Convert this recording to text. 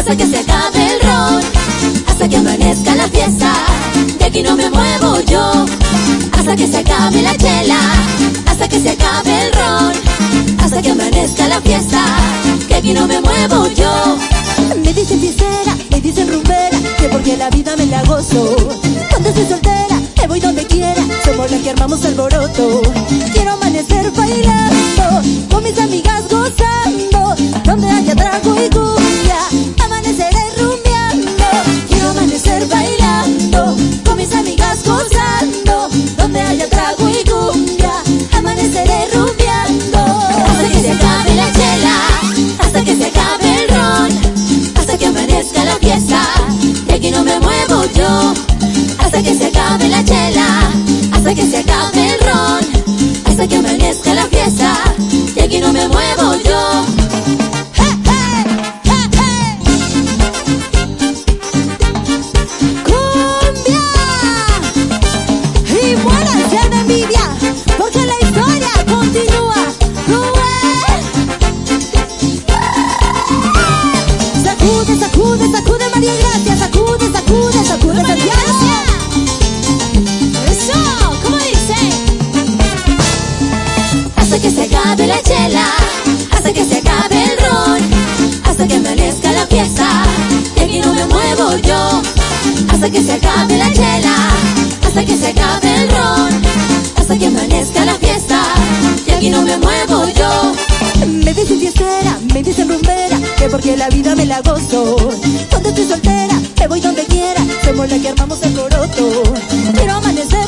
hasta que se acabe el ron, hasta que amanezca la fiesta. De aquí no me muevo yo, hasta que se acabe la chela, hasta que se acabe el ron, hasta que amanezca la fiesta. De aquí no me muevo yo. Me dicen fiestera, me dicen rumbera, que porque la vida me la gozo. Cuando estoy soltera, me voy donde quiera, somos las que armamos alboroto. Quiero amanecer bailando, con mis amigas gozando, donde haya trago y cumbia, amaneceré rumbeando. Quiero amanecer bailando, con mis amigas gozando, donde haya trago y cumbia, amaneceré rumbeando. Hasta que se acabe la chela, hasta que se acabe el ron, hasta que amanezca la fiesta. De aquí no me muevo yo, hasta que se acabe la chela, hasta que se acabe el ron, hasta que amanezca la fiesta. De aquí no me muevo yo. ¡Cumbia! Y muéranse de envidia, porque la historia continúa. Sacude, sacude, sacude María Gracia, sacude, sacude, sacude Santiago. Eso, ¿cómo dice? Hasta que se acabe la chela, hasta que se acabe el ron, hasta que amanezca la fiesta. De aquí no me muevo yo, hasta que se acabe la chela, hasta que se acabe el ron, hasta que amanezca la fiesta. De aquí no me muevo yo. Me dicen fiestera, me dicen rumbera, que porque la vida me la gozo. Cuando estoy soltera, me voy donde quiera, somos las que armamos el coroto. Quiero amanecer